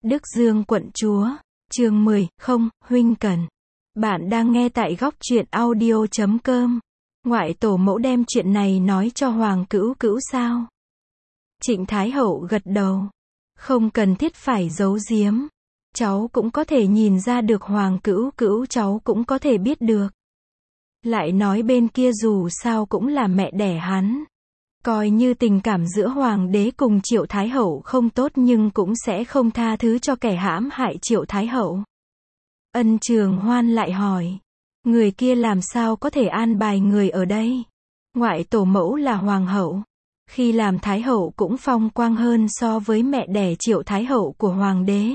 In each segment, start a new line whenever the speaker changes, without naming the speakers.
Đức Dương quận chúa, chương 10, không, huynh cần. Bạn đang nghe tại góc truyện audio.com. Ngoại tổ mẫu đem chuyện này nói cho Hoàng Cữu Cữu sao? Trịnh Thái Hậu gật đầu. Không cần thiết phải giấu giếm. Cháu cũng có thể nhìn ra được, Hoàng Cữu Cữu cháu cũng có thể biết được. Lại nói bên kia dù sao cũng là mẹ đẻ hắn. Coi như tình cảm giữa Hoàng đế cùng Triệu Thái Hậu không tốt nhưng cũng sẽ không tha thứ cho kẻ hãm hại Triệu Thái Hậu. Ân Trường Hoan lại hỏi. Người kia làm sao có thể an bài người ở đây? Ngoại tổ mẫu là Hoàng hậu. Khi làm Thái Hậu cũng phong quang hơn so với mẹ đẻ Triệu Thái Hậu của Hoàng đế.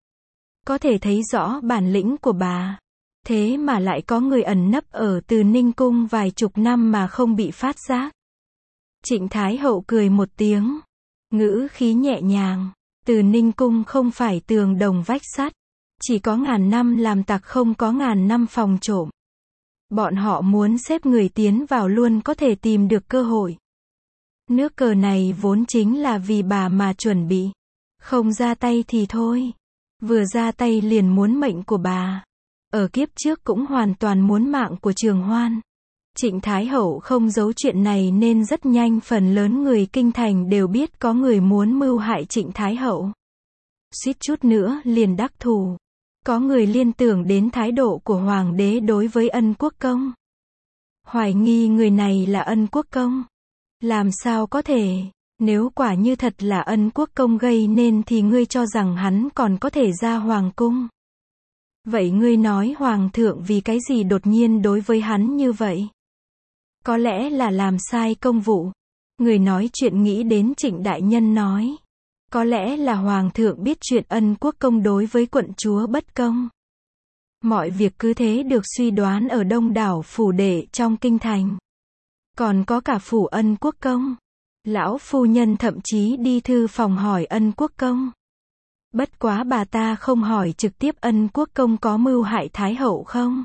Có thể thấy rõ bản lĩnh của bà. Thế mà lại có người ẩn nấp ở Từ Ninh Cung vài chục năm mà không bị phát giác. Trịnh Thái Hậu cười một tiếng. Ngữ khí nhẹ nhàng. Từ Ninh Cung không phải tường đồng vách sắt. Chỉ có ngàn năm làm tặc không có ngàn năm phòng trộm. Bọn họ muốn xếp người tiến vào luôn có thể tìm được cơ hội. Nước cờ này vốn chính là vì bà mà chuẩn bị. Không ra tay thì thôi. Vừa ra tay liền muốn mệnh của bà. Ở kiếp trước cũng hoàn toàn muốn mạng của Trường Hoan. Trịnh Thái Hậu không giấu chuyện này nên rất nhanh phần lớn người kinh thành đều biết có người muốn mưu hại Trịnh Thái Hậu. Suýt chút nữa liền đắc thù. Có người liên tưởng đến thái độ của Hoàng đế đối với Ân Quốc Công. Hoài nghi người này là Ân Quốc Công. Làm sao có thể, nếu quả như thật là Ân Quốc Công gây nên thì ngươi cho rằng hắn còn có thể ra Hoàng cung. Vậy ngươi nói Hoàng thượng vì cái gì đột nhiên đối với hắn như vậy? Có lẽ là làm sai công vụ. Người nói chuyện nghĩ đến Trịnh Đại Nhân nói. Có lẽ là Hoàng thượng biết chuyện Ân Quốc Công đối với quận chúa bất công. Mọi việc cứ thế được suy đoán ở đông đảo phủ đệ trong kinh thành. Còn có cả phủ Ân Quốc Công. Lão phu nhân thậm chí đi thư phòng hỏi Ân Quốc Công. Bất quá bà ta không hỏi trực tiếp Ân Quốc Công có mưu hại Thái Hậu không?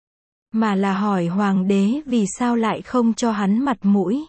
Mà là hỏi Hoàng đế vì sao lại không cho hắn mặt mũi.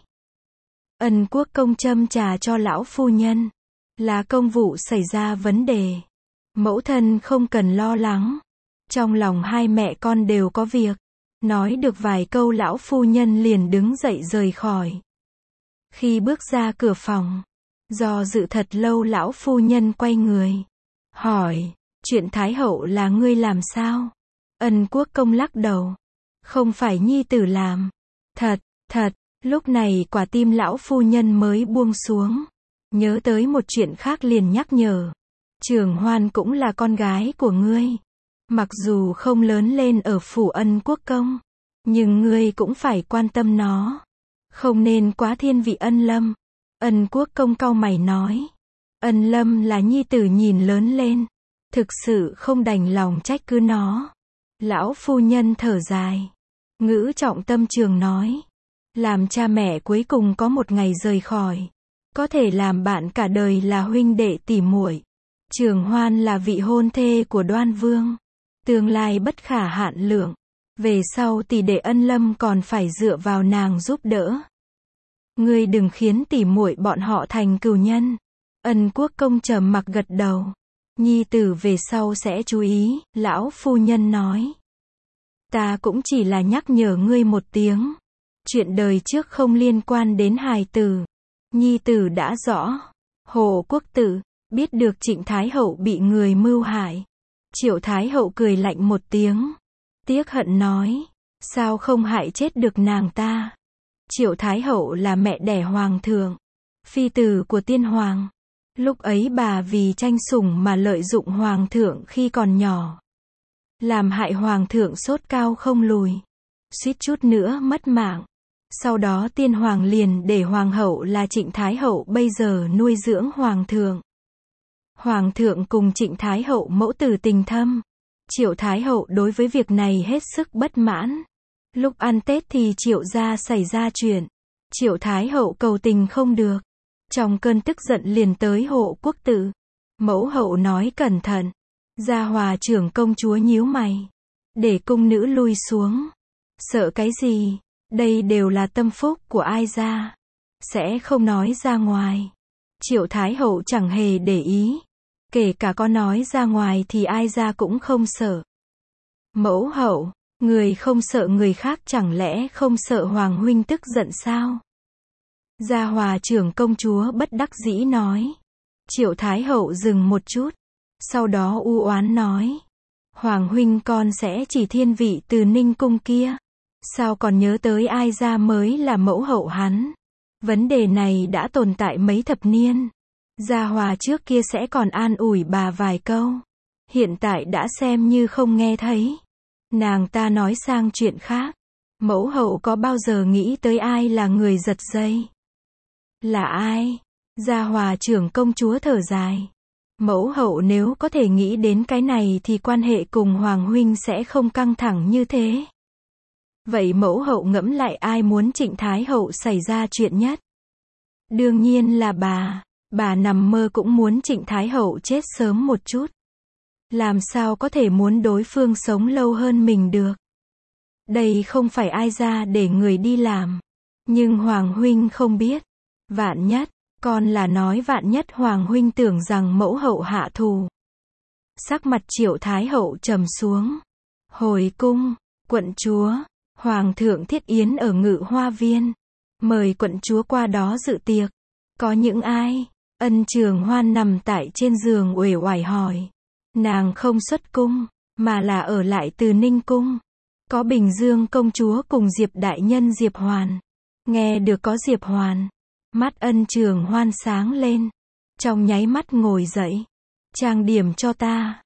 Ân Quốc Công châm trà cho lão phu nhân. Là công vụ xảy ra vấn đề. Mẫu thân không cần lo lắng. Trong lòng hai mẹ con đều có việc. Nói được vài câu lão phu nhân liền đứng dậy rời khỏi. Khi bước ra cửa phòng, do dự thật lâu lão phu nhân quay người. Hỏi, chuyện Thái Hậu là ngươi làm sao? Ân Quốc Công lắc đầu. Không phải nhi tử làm. Thật, lúc này quả tim lão phu nhân mới buông xuống. Nhớ tới một chuyện khác liền nhắc nhở. Trường Hoan cũng là con gái của ngươi. Mặc dù không lớn lên ở phủ Ân Quốc Công, nhưng ngươi cũng phải quan tâm nó. Không nên quá thiên vị Ân Lâm. Ân Quốc Công cau mày nói. Ân Lâm là nhi tử nhìn lớn lên. Thực sự không đành lòng trách cứ nó. Lão phu nhân thở dài. Ngữ trọng tâm trường nói. Làm cha mẹ cuối cùng có một ngày rời khỏi. Có thể làm bạn cả đời là huynh đệ tỷ muội. Trường Hoan là vị hôn thê của Đoan Vương. Tương lai bất khả hạn lượng. Về sau tỷ đệ Ân Lâm còn phải dựa vào nàng giúp đỡ. Ngươi đừng khiến tỷ muội bọn họ thành cừu nhân. Ân Quốc Công trầm mặc gật đầu. Nhi tử về sau sẽ chú ý, lão phu nhân nói. Ta cũng chỉ là nhắc nhở ngươi một tiếng. Chuyện đời trước không liên quan đến hài tử. Nhi tử đã rõ. Hồ Quốc Tử, biết được Trịnh Thái Hậu bị người mưu hại. Triệu Thái Hậu cười lạnh một tiếng. Tiếc hận nói. Sao không hại chết được nàng ta? Triệu Thái Hậu là mẹ đẻ Hoàng thượng. Phi tử của tiên hoàng. Lúc ấy bà vì tranh sủng mà lợi dụng Hoàng thượng khi còn nhỏ. Làm hại Hoàng thượng sốt cao không lùi. Suýt chút nữa mất mạng. Sau đó tiên hoàng liền để Hoàng hậu là Trịnh Thái Hậu bây giờ nuôi dưỡng Hoàng thượng. Hoàng thượng cùng Trịnh Thái Hậu mẫu tử tình thâm. Triệu Thái Hậu đối với việc này hết sức bất mãn. Lúc ăn Tết thì Triệu gia xảy ra chuyện. Triệu Thái Hậu cầu tình không được. Trong cơn tức giận liền tới Hộ Quốc Tử. Mẫu hậu nói cẩn thận. Gia Hòa trưởng công chúa nhíu mày. Để cung nữ lui xuống. Sợ cái gì? Đây đều là tâm phúc của ai gia. Sẽ không nói ra ngoài. Triệu Thái Hậu chẳng hề để ý. Kể cả có nói ra ngoài thì ai ra cũng không sợ. Mẫu hậu, người không sợ người khác chẳng lẽ không sợ Hoàng huynh tức giận sao? Gia Hòa trưởng công chúa bất đắc dĩ nói. Triệu Thái hậu dừng một chút. Sau đó u oán nói. Hoàng huynh con sẽ chỉ thiên vị từ Ninh cung kia. Sao còn nhớ tới ai ra mới là mẫu hậu hắn? Vấn đề này đã tồn tại mấy thập niên. Gia Hòa trước kia sẽ còn an ủi bà vài câu. Hiện tại đã xem như không nghe thấy. Nàng ta nói sang chuyện khác. Mẫu hậu có bao giờ nghĩ tới ai là người giật dây? Là ai? Gia Hòa trưởng công chúa thở dài. Mẫu hậu nếu có thể nghĩ đến cái này thì quan hệ cùng Hoàng huynh sẽ không căng thẳng như thế. Vậy mẫu hậu ngẫm lại ai muốn Trịnh Thái hậu xảy ra chuyện nhất? Đương nhiên là bà nằm mơ cũng muốn Trịnh Thái hậu chết sớm một chút. Làm sao có thể muốn đối phương sống lâu hơn mình được? Đây không phải ai ra để người đi làm. Nhưng Hoàng huynh không biết. Vạn nhất, con là nói vạn nhất Hoàng huynh tưởng rằng mẫu hậu hạ thù. Sắc mặt Triệu Thái hậu trầm xuống. Hồi cung, quận chúa, Hoàng thượng thiết yến ở Ngự Hoa Viên. Mời quận chúa qua đó dự tiệc. Có những ai? Ân Trường Hoan nằm tại trên giường uể oải hỏi. Nàng không xuất cung, mà là ở lại từ Ninh cung. Có Bình Dương công chúa cùng Diệp đại nhân Diệp Hoàn. Nghe được có Diệp Hoàn, mắt Ân Trường Hoan sáng lên. Trong nháy mắt ngồi dậy. Trang điểm cho ta.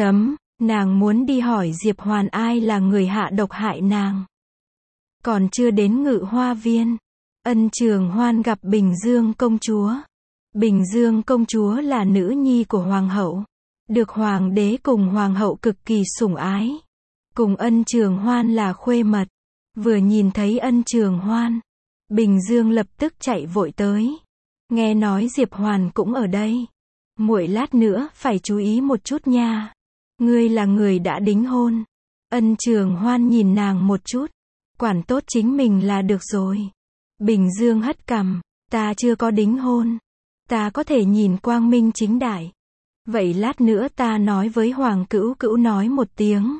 Nàng muốn đi hỏi Diệp Hoàn ai là người hạ độc hại nàng. Còn chưa đến Ngự Hoa Viên, Ân Trường Hoan gặp Bình Dương công chúa. Bình Dương công chúa là nữ nhi của Hoàng hậu. Được Hoàng đế cùng Hoàng hậu cực kỳ sủng ái. Cùng Ân Trường Hoan là khuê mật. Vừa nhìn thấy Ân Trường Hoan, Bình Dương lập tức chạy vội tới. Nghe nói Diệp Hoàn cũng ở đây. Muội lát nữa phải chú ý một chút nha. Ngươi là người đã đính hôn. Ân Trường Hoan nhìn nàng một chút. Quản tốt chính mình là được rồi. Bình Dương hất cằm. Ta chưa có đính hôn. Ta có thể nhìn quang minh chính đại. Vậy lát nữa ta nói với Hoàng Cữu Cữu nói một tiếng.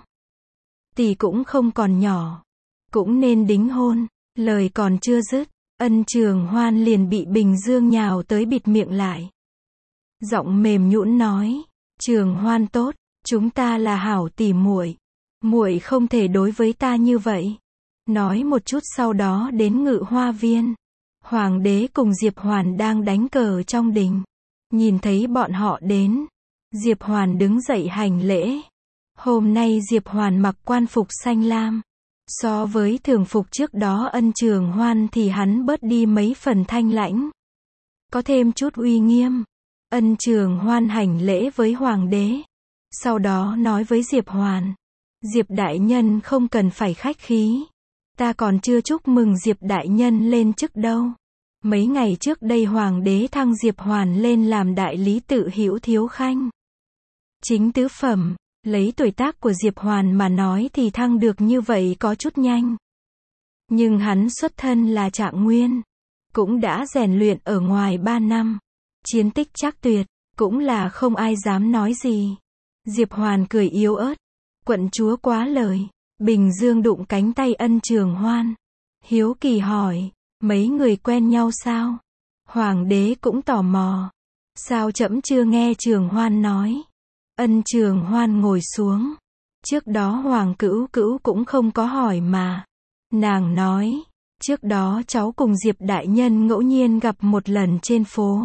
Tỷ cũng không còn nhỏ. Cũng nên đính hôn. Lời còn chưa dứt. Ân Trường Hoan liền bị Bình Dương nhào tới bịt miệng lại. Giọng mềm nhũn nói. Trường Hoan tốt. Chúng ta là hảo tỉ muội. Muội không thể đối với ta như vậy. Nói một chút sau đó đến Ngự Hoa Viên. Hoàng đế cùng Diệp Hoàn đang đánh cờ trong đình. Nhìn thấy bọn họ đến. Diệp Hoàn đứng dậy hành lễ. Hôm nay Diệp Hoàn mặc quan phục xanh lam. So với thường phục trước đó Ân Trường Hoan thì hắn bớt đi mấy phần thanh lãnh. Có thêm chút uy nghiêm. Ân Trường Hoan hành lễ với Hoàng đế. Sau đó nói với Diệp Hoàn. Diệp đại nhân không cần phải khách khí. Ta còn chưa chúc mừng Diệp đại nhân lên chức đâu. Mấy ngày trước đây Hoàng đế thăng Diệp Hoàn lên làm đại lý tự hữu thiếu khanh. Chính tứ phẩm, lấy tuổi tác của Diệp Hoàn mà nói thì thăng được như vậy có chút nhanh. Nhưng hắn xuất thân là Trạng Nguyên. Cũng đã rèn luyện ở ngoài 3 năm. Chiến tích chắc tuyệt, cũng là không ai dám nói gì. Diệp Hoàn cười yếu ớt. Quận chúa quá lời. Bình Dương đụng cánh tay Ân Trường Hoan. Hiếu kỳ hỏi. Mấy người quen nhau sao? Hoàng đế cũng tò mò. Sao trẫm chưa nghe Trường Hoan nói? Ân Trường Hoan ngồi xuống. Trước đó Hoàng Cữu Cữu cũng không có hỏi mà. Nàng nói. Trước đó cháu cùng Diệp đại nhân ngẫu nhiên gặp một lần trên phố.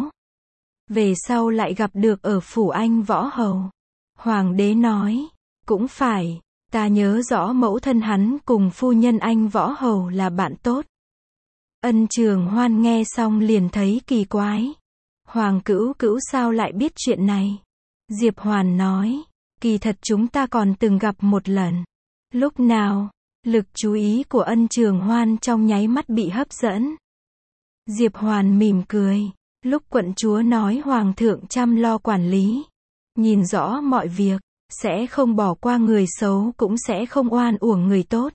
Về sau lại gặp được ở phủ Anh Võ Hầu. Hoàng đế nói. Cũng phải. Ta nhớ rõ mẫu thân hắn cùng phu nhân Anh Võ Hầu là bạn tốt. Ân Trường Hoan nghe xong liền thấy kỳ quái. Hoàng Cữu Cữu sao lại biết chuyện này? Diệp Hoàn nói. Kỳ thật chúng ta còn từng gặp một lần. Lúc nào? Lực chú ý của Ân Trường Hoan trong nháy mắt bị hấp dẫn. Diệp Hoàn mỉm cười. Lúc quận chúa nói Hoàng thượng chăm lo quản lý. Nhìn rõ mọi việc. Sẽ không bỏ qua người xấu cũng sẽ không oan uổng người tốt.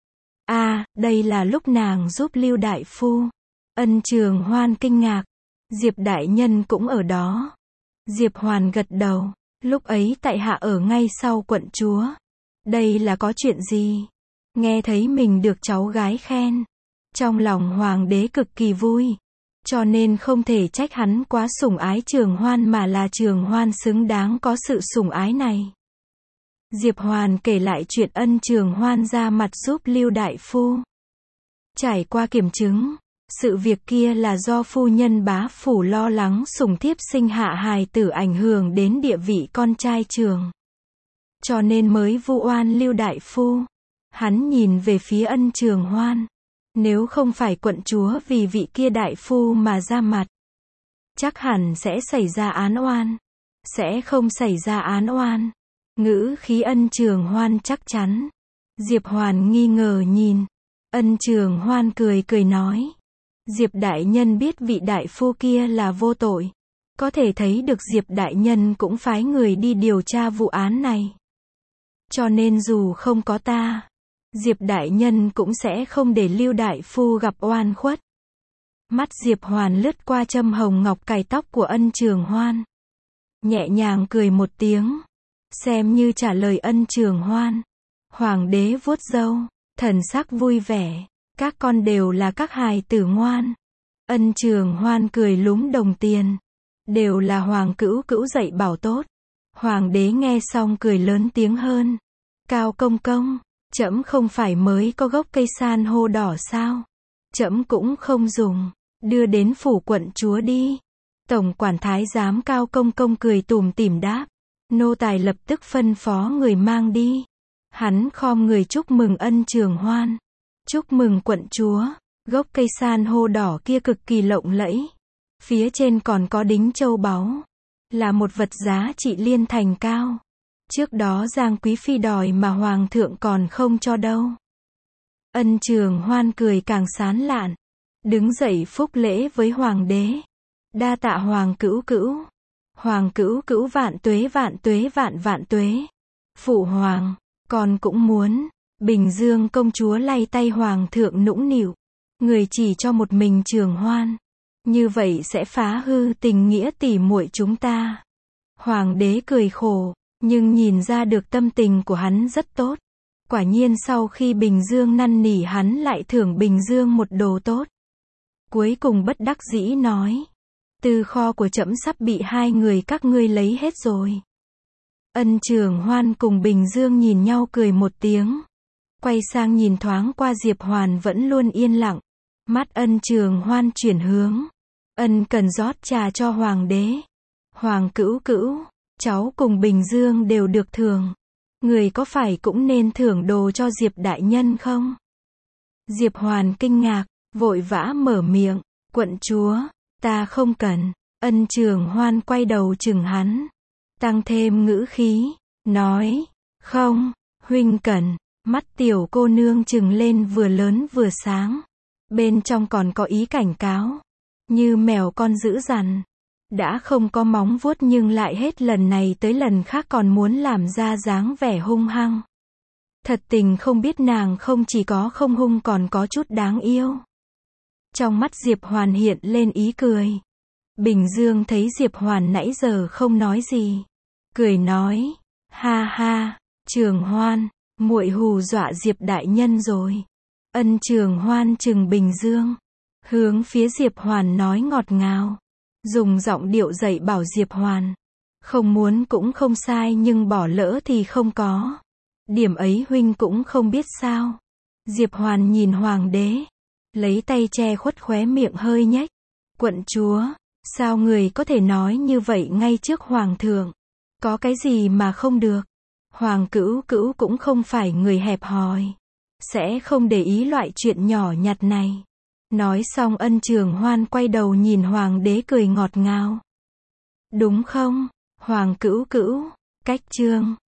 Đây là lúc nàng giúp Lưu đại phu. Ân Trường Hoan kinh ngạc. Diệp đại nhân cũng ở đó. Diệp Hoàn gật đầu. Lúc ấy tại hạ ở ngay sau quận chúa. Đây là có chuyện gì? Nghe thấy mình được cháu gái khen. Trong lòng hoàng đế cực kỳ vui. Cho nên không thể trách hắn quá sủng ái Trường Hoan mà là Trường Hoan xứng đáng có sự sủng ái này. Diệp Hoàn kể lại chuyện ân Trường Hoan ra mặt giúp Lưu đại phu. Trải qua kiểm chứng, sự việc kia là do phu nhân bá phủ lo lắng sủng thiếp sinh hạ hài tử ảnh hưởng đến địa vị con trai Trường. Cho nên mới vu oan Lưu đại phu. Hắn nhìn về phía ân Trường Hoan. Nếu không phải quận chúa vì vị kia đại phu mà ra mặt, chắc hẳn sẽ xảy ra án oan. Sẽ không xảy ra án oan. Ngữ khí ân Trường Hoan chắc chắn. Diệp Hoàn nghi ngờ nhìn. Ân Trường Hoan cười cười nói. Diệp đại nhân biết vị đại phu kia là vô tội. Có thể thấy được Diệp đại nhân cũng phái người đi điều tra vụ án này. Cho nên dù không có ta, Diệp đại nhân cũng sẽ không để Lưu đại phu gặp oan khuất. Mắt Diệp Hoàn lướt qua châm hồng ngọc cài tóc của ân Trường Hoan. Nhẹ nhàng cười một tiếng. Xem như trả lời ân Trường Hoan. Hoàng đế vuốt râu, thần sắc vui vẻ. Các con đều là các hài tử ngoan. Ân Trường Hoan cười lúm đồng tiền. Đều là Hoàng cữu cữu dạy bảo tốt. Hoàng đế nghe xong cười lớn tiếng hơn. Cao công công, trẫm không phải mới có gốc cây san hô đỏ sao? Trẫm cũng không dùng. Đưa đến phủ quận chúa đi. Tổng quản thái giám Cao công công cười tủm tỉm đáp. Nô tài lập tức phân phó người mang đi. Hắn khom người chúc mừng ân Trường Hoan. Chúc mừng quận chúa. Gốc cây san hô đỏ kia cực kỳ lộng lẫy. Phía trên còn có đính châu báu. Là một vật giá trị liên thành cao. Trước đó Giang Quý Phi đòi mà Hoàng thượng còn không cho đâu. Ân Trường Hoan cười càng sán lạn. Đứng dậy phúc lễ với Hoàng đế. Đa tạ Hoàng cữu cữu. Hoàng cữu cữu vạn tuế vạn tuế. Phụ hoàng, con cũng muốn. Bình Dương công chúa lay tay Hoàng thượng nũng nịu. Người chỉ cho một mình Trường Hoan. Như vậy sẽ phá hư tình nghĩa tỉ muội chúng ta. Hoàng đế cười khổ, nhưng nhìn ra được tâm tình của hắn rất tốt. Quả nhiên sau khi Bình Dương năn nỉ hắn lại thưởng Bình Dương một đồ tốt. Cuối cùng bất đắc dĩ nói. Tư kho của trẫm sắp bị hai người các ngươi lấy hết rồi. Ân Trường Hoan cùng Bình Dương nhìn nhau cười một tiếng. Quay sang nhìn thoáng qua Diệp Hoàn vẫn luôn yên lặng. Mắt ân Trường Hoan chuyển hướng. Ân cần rót trà cho Hoàng đế. Hoàng cữu cữu, cháu cùng Bình Dương đều được thưởng. Người có phải cũng nên thưởng đồ cho Diệp đại nhân không? Diệp Hoàn kinh ngạc, vội vã mở miệng. Quận chúa, ta không cần. Ân Trường Hoan quay đầu chừng hắn. Tăng thêm ngữ khí, nói. Không, huynh cần. Mắt tiểu cô nương trừng lên vừa lớn vừa sáng. Bên trong còn có ý cảnh cáo. Như mèo con dữ dằn. Đã không có móng vuốt nhưng lại hết lần này tới lần khác còn muốn làm ra dáng vẻ hung hăng. Thật tình không biết nàng không chỉ có không hung còn có chút đáng yêu. Trong mắt Diệp Hoàn hiện lên ý cười. Bình Dương thấy Diệp Hoàn nãy giờ không nói gì. Cười nói. Ha ha, Trường Hoan, muội hù dọa Diệp đại nhân rồi. Ân Trường Hoan trừng Bình Dương. Hướng phía Diệp Hoàn nói ngọt ngào. Dùng giọng điệu dạy bảo Diệp Hoàn. Không muốn cũng không sai nhưng bỏ lỡ thì không có. Điểm ấy huynh cũng không biết sao. Diệp Hoàn nhìn Hoàng đế. Lấy tay che khuất khóe miệng hơi nhếch. Quận chúa, sao người có thể nói như vậy ngay trước Hoàng thượng? Có cái gì mà không được? Hoàng cữu cữu cũng không phải người hẹp hòi. Sẽ không để ý loại chuyện nhỏ nhặt này. Nói xong ân Trường Hoan quay đầu nhìn Hoàng đế cười ngọt ngào. Đúng không, Hoàng cữu cữu? Cách chương